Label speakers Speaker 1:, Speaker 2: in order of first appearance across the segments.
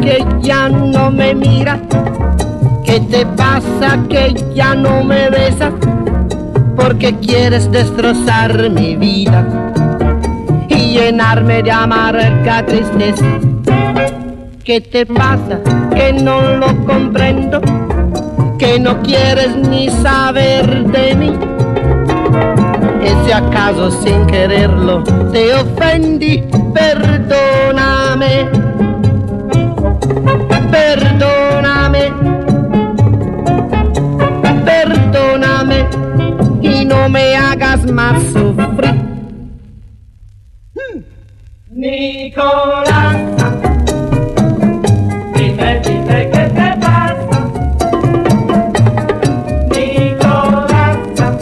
Speaker 1: que ya no me miras? ¿Qué te pasa que ya no me besas? Porque quieres destrozar mi vida y llenarme de amarga tristeza. ¿Qué te pasa que no lo comprendo? Que no quieres ni saber de mí. ¿Es si acaso sin quererlo te ofendí? Perdóname, perdóname, perdóname y no me hagas más sufrir.
Speaker 2: Nicolás, dime qué te pasa. Nicolás,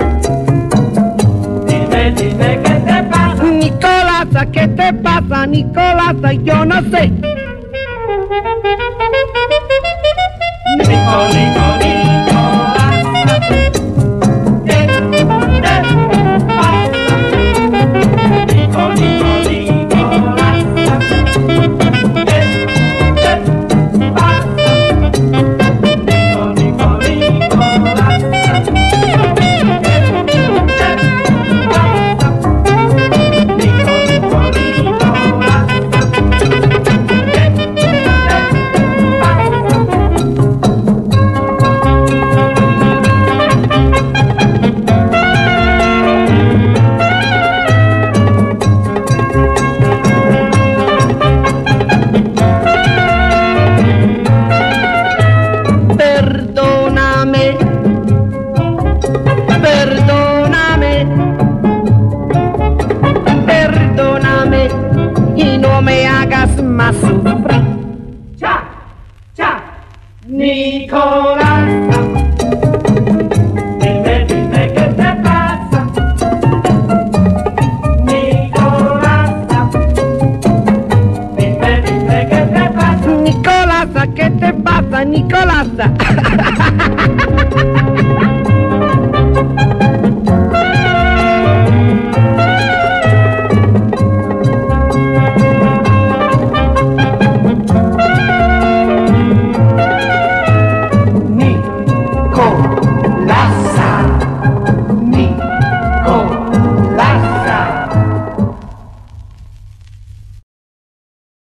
Speaker 2: dime qué te pasa.
Speaker 1: Nicolasa, ¿qué te pasa, Nicolasa? Yo no sé.
Speaker 2: Nico,